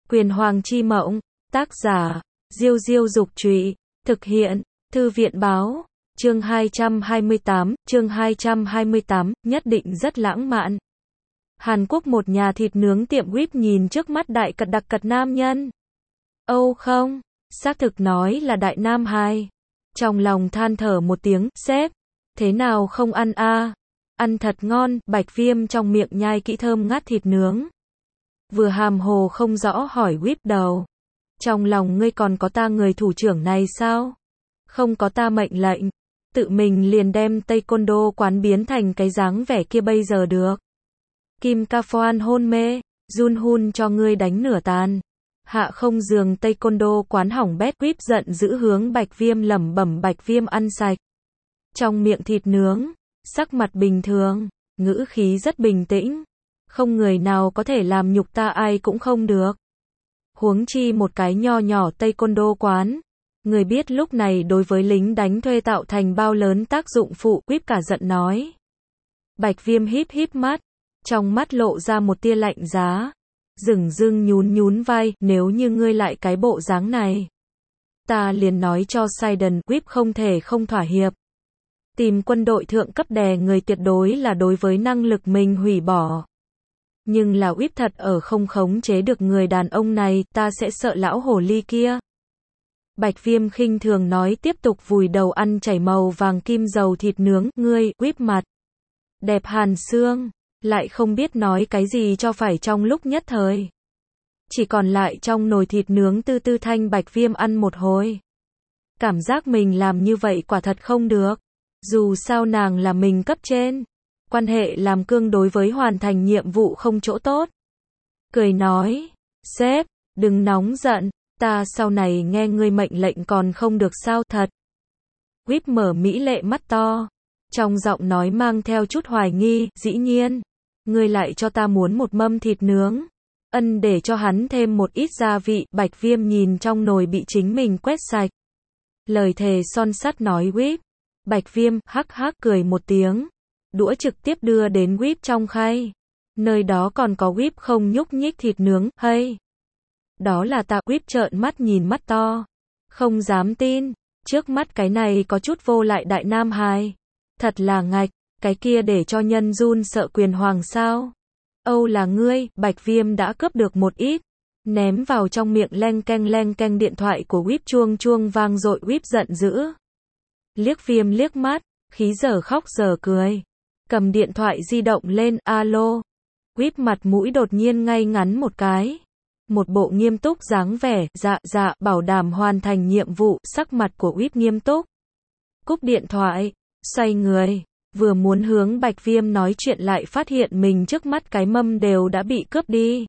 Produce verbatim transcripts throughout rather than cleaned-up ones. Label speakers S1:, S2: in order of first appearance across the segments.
S1: Quyền Hoàng chi mộng, tác giả, Diêu Diêu Dục Trụy, thực hiện, Thư viện Báo, chương hai trăm hai mươi tám, chương hai trăm hai mươi tám, nhất định rất lãng mạn. Hàn Quốc một nhà thịt nướng tiệm whip nhìn trước mắt đại cật đặc cật nam nhân. Âu không, xác thực nói là đại nam hai. Trong lòng than thở một tiếng, sếp, thế nào không ăn a? Ăn thật ngon, Bạch Viêm trong miệng nhai kỹ thơm ngát thịt nướng. Vừa hàm hồ không rõ hỏi whip đầu. Trong lòng ngươi còn có ta người thủ trưởng này sao? Không có ta mệnh lệnh, tự mình liền đem taekwondo quán biến thành cái dáng vẻ kia bây giờ được. Kim Ca Phoan hôn mê, Jun Hun cho ngươi đánh nửa tàn. Hạ không giường taekwondo quán hỏng bét, whip giận giữ hướng Bạch Viêm lẩm bẩm. Bạch Viêm ăn sạch. Trong miệng thịt nướng, sắc mặt bình thường, ngữ khí rất bình tĩnh. Không người nào có thể làm nhục ta, ai cũng không được. Huống chi một cái nho nhỏ taekwondo quán. Người biết lúc này đối với lính đánh thuê tạo thành bao lớn tác dụng phụ, whip cả giận nói. Bạch Viêm híp híp mắt, trong mắt lộ ra một tia lạnh giá. Dửng dưng nhún nhún vai, nếu như ngươi lại cái bộ dáng này, ta liền nói cho Sidon, whip không thể không thỏa hiệp. Tìm quân đội thượng cấp đè người tuyệt đối là đối với năng lực mình hủy bỏ. Nhưng là whip thật ở không khống chế được người đàn ông này, ta sẽ sợ lão hồ ly kia. Bạch Viêm khinh thường nói, tiếp tục vùi đầu ăn chảy màu vàng kim dầu thịt nướng. Ngươi, whip mặt đẹp hàn xương, lại không biết nói cái gì cho phải, trong lúc nhất thời chỉ còn lại trong nồi thịt nướng tư tư thanh. Bạch Viêm ăn một hồi, cảm giác mình làm như vậy quả thật không được. Dù sao nàng là mình cấp trên, quan hệ làm cương đối với hoàn thành nhiệm vụ không chỗ tốt. Cười nói, sếp, đừng nóng giận, ta sau này nghe ngươi mệnh lệnh còn không được sao? Thật. Whip mở mỹ lệ mắt to, trong giọng nói mang theo chút hoài nghi. Dĩ nhiên, ngươi lại cho ta muốn một mâm thịt nướng. Ân, để cho hắn thêm một ít gia vị. Bạch Viêm nhìn trong nồi bị chính mình quét sạch, lời thề son sắt nói whip. Bạch Viêm hắc hắc cười một tiếng, đũa trực tiếp đưa đến whip trong khay. Nơi đó còn có whip không nhúc nhích thịt nướng. Hay, đó là ta? Whip trợn mắt nhìn mắt to, không dám tin, trước mắt cái này có chút vô lại đại nam hài. Thật là ngạch, cái kia để cho nhân run sợ Quyền Hoàng sao? Âu là ngươi. Bạch Viêm đã cướp được một ít, ném vào trong miệng. Leng keng leng keng, điện thoại của whip chuông chuông vang dội. Whip giận dữ, liếc Viêm liếc mắt, khí giờ khóc giờ cười, cầm điện thoại di động lên. Alo. Whip mặt mũi đột nhiên ngay ngắn một cái, một bộ nghiêm túc dáng vẻ. Dạ dạ, bảo đảm hoàn thành nhiệm vụ. Sắc mặt của whip nghiêm túc, cúp điện thoại, xoay người, vừa muốn hướng Bạch Viêm nói chuyện lại phát hiện mình trước mắt cái mâm đều đã bị cướp đi.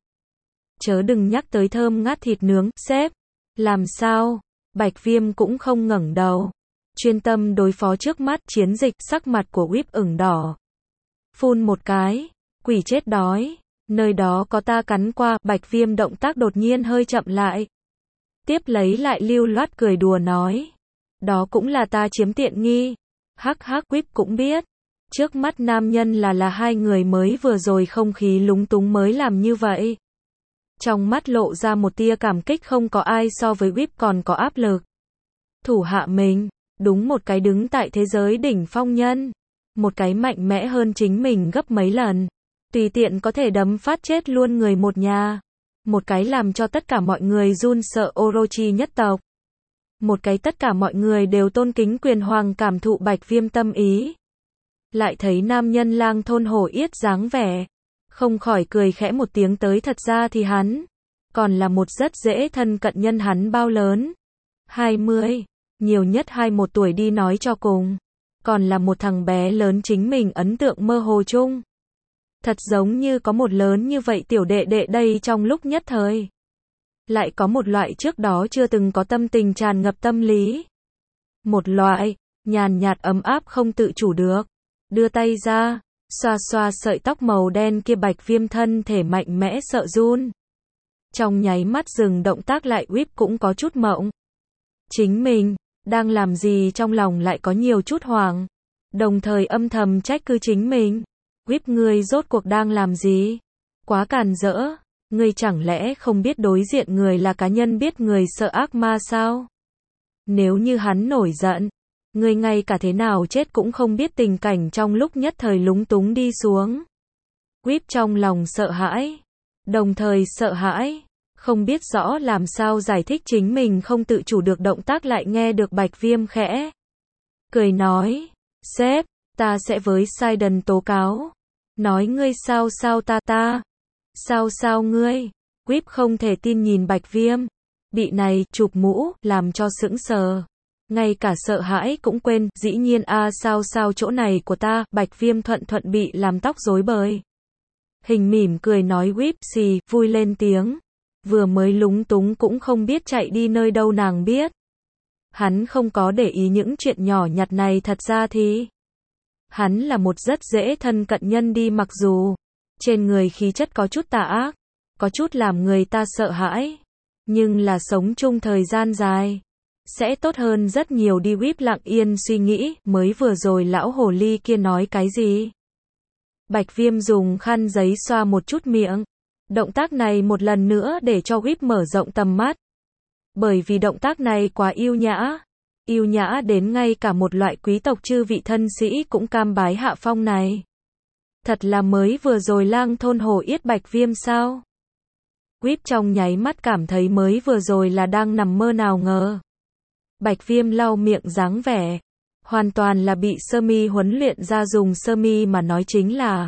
S1: Chớ đừng nhắc tới thơm ngát thịt nướng. Sếp, làm sao? Bạch Viêm cũng không ngẩng đầu, chuyên tâm đối phó trước mắt chiến dịch. Sắc mặt của whip ửng đỏ, phun một cái, quỷ chết đói, nơi đó có ta cắn qua. Bạch Viêm động tác đột nhiên hơi chậm lại, tiếp lấy lại lưu loát cười đùa nói, đó cũng là ta chiếm tiện nghi. Hắc hắc, whip cũng biết, trước mắt nam nhân là là hai người mới vừa rồi không khí lúng túng mới làm như vậy. Trong mắt lộ ra một tia cảm kích, không có ai so với whip còn có áp lực. Thủ hạ mình, đúng một cái đứng tại thế giới đỉnh phong nhân, một cái mạnh mẽ hơn chính mình gấp mấy lần, tùy tiện có thể đấm phát chết luôn người một nhà, một cái làm cho tất cả mọi người run sợ Orochi nhất tộc, một cái tất cả mọi người đều tôn kính Quyền Hoàng. Cảm thụ Bạch Viêm tâm ý, lại thấy nam nhân lang thôn hổ yết dáng vẻ, không khỏi cười khẽ một tiếng. Tới thật ra thì hắn còn là một rất dễ thân cận nhân. Hắn bao lớn? hai mươi, nhiều nhất hai mươi mốt tuổi đi nói cho cùng, còn là một thằng bé lớn. Chính mình ấn tượng mơ hồ chung, thật giống như có một lớn như vậy tiểu đệ đệ đây. Trong lúc nhất thời, lại có một loại trước đó chưa từng có tâm tình tràn ngập tâm lý, một loại nhàn nhạt ấm áp không tự chủ được. Đưa tay ra, xoa xoa sợi tóc màu đen kia. Bạch Viêm thân thể mạnh mẽ sợ run, trong nháy mắt dừng động tác lại. Whip cũng có chút mộng, chính mình đang làm gì, trong lòng lại có nhiều chút hoảng, đồng thời âm thầm trách cứ chính mình. Whip, ngươi rốt cuộc đang làm gì? Quá càn rỡ. Ngươi chẳng lẽ không biết đối diện người là cá nhân biết người sợ ác ma sao? Nếu như hắn nổi giận, ngươi ngay cả thế nào chết cũng không biết tình cảnh trong lúc nhất thời lúng túng đi xuống. Whip trong lòng sợ hãi, đồng thời sợ hãi, không biết rõ làm sao giải thích chính mình không tự chủ được động tác lại nghe được Bạch Viêm khẽ cười nói, sếp, ta sẽ với Sidon tố cáo. Nói ngươi sao sao ta ta? Sao sao ngươi? Whip không thể tin nhìn Bạch Viêm. Bị này chụp mũ, làm cho sững sờ. Ngay cả sợ hãi cũng quên, dĩ nhiên a à, sao sao chỗ này của ta, Bạch Viêm thuận thuận bị làm tóc rối bời. Hình mỉm cười nói Whip xì, vui lên tiếng. Vừa mới lúng túng cũng không biết chạy đi nơi đâu nàng biết. Hắn không có để ý những chuyện nhỏ nhặt này thật ra thì. Hắn là một rất dễ thân cận nhân đi mặc dù. Trên người khí chất có chút tà ác. Có chút làm người ta sợ hãi. Nhưng là sống chung thời gian dài. Sẽ tốt hơn rất nhiều đi Whip lặng yên suy nghĩ. Mới vừa rồi lão hồ ly kia nói cái gì? Bạch Viêm dùng khăn giấy xoa một chút miệng. Động tác này một lần nữa để cho Whip mở rộng tầm mắt. Bởi vì động tác này quá yêu nhã. Yêu nhã đến ngay cả một loại quý tộc chư vị thân sĩ cũng cam bái hạ phong này. Thật là mới vừa rồi lang thôn hồ yết Bạch Viêm sao? Whip trong nháy mắt cảm thấy mới vừa rồi là đang nằm mơ nào ngờ. Bạch Viêm lau miệng dáng vẻ. Hoàn toàn là bị sơ mi huấn luyện ra dùng sơ mi mà nói chính là.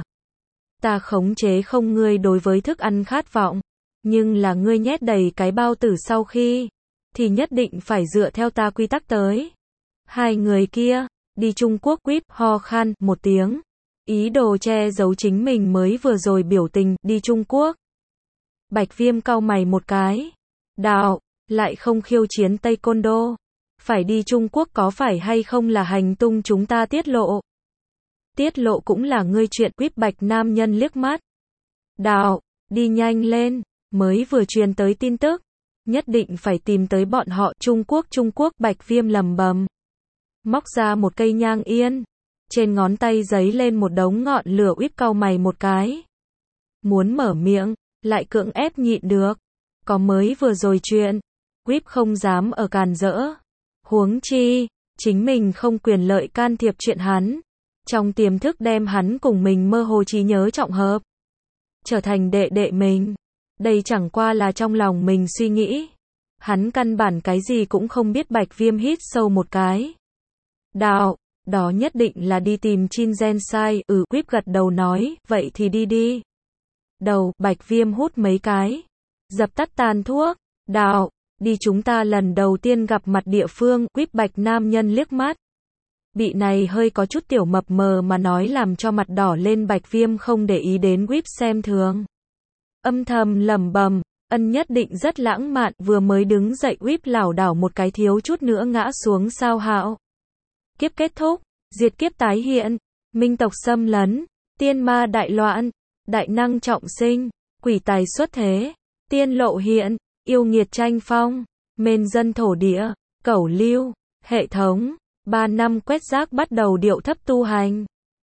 S1: Ta khống chế không ngươi đối với thức ăn khát vọng. Nhưng là ngươi nhét đầy cái bao tử sau khi. Thì nhất định phải dựa theo ta quy tắc tới. Hai người kia, đi Trung Quốc Whip ho khan một tiếng. Ý đồ che giấu chính mình mới vừa rồi biểu tình, đi Trung Quốc. Bạch Viêm cau mày một cái. Đạo, lại không khiêu chiến Taekwondo. Phải đi Trung Quốc có phải hay không là hành tung chúng ta tiết lộ. Tiết lộ cũng là ngươi chuyện. Whip Bạch nam nhân liếc mắt. Đạo, đi nhanh lên, mới vừa truyền tới tin tức. Nhất định phải tìm tới bọn họ. Trung Quốc Trung Quốc Bạch Viêm lầm bầm. Móc ra một cây nhang yên. Trên ngón tay giấy lên một đống ngọn lửa. Whip cau mày một cái. Muốn mở miệng, lại cưỡng ép nhịn được. Có mới vừa rồi chuyện. Whip không dám ở càn rỡ. Huống chi, chính mình không quyền lợi can thiệp chuyện hắn. Trong tiềm thức đem hắn cùng mình mơ hồ trí nhớ trọng hợp. Trở thành đệ đệ mình. Đây chẳng qua là trong lòng mình suy nghĩ. Hắn căn bản cái gì cũng không biết. Bạch Viêm hít sâu một cái. Đạo, đó nhất định là đi tìm Chin Gen Sai. Ừ, Whip gật đầu nói, vậy thì đi đi. Đầu, Bạch Viêm hút mấy cái. Dập tắt tàn thuốc. Đạo, đi chúng ta lần đầu tiên gặp mặt địa phương. Whip Bạch nam nhân liếc mắt. Bị này hơi có chút tiểu mập mờ mà nói làm cho mặt đỏ lên. Bạch Viêm không để ý đến Whip xem thường. Âm thầm lẩm bẩm, ân nhất định rất lãng mạn. Vừa mới đứng dậy Whip lảo đảo một cái thiếu chút nữa ngã xuống sao hạo. Kiếp kết thúc, diệt kiếp tái hiện, minh tộc xâm lấn, tiên ma đại loạn, đại năng trọng sinh, quỷ tài xuất thế, tiên lộ hiện, yêu nghiệt tranh phong, mên dân thổ địa, cẩu lưu, hệ thống, ba năm quét rác bắt đầu điệu thấp tu hành.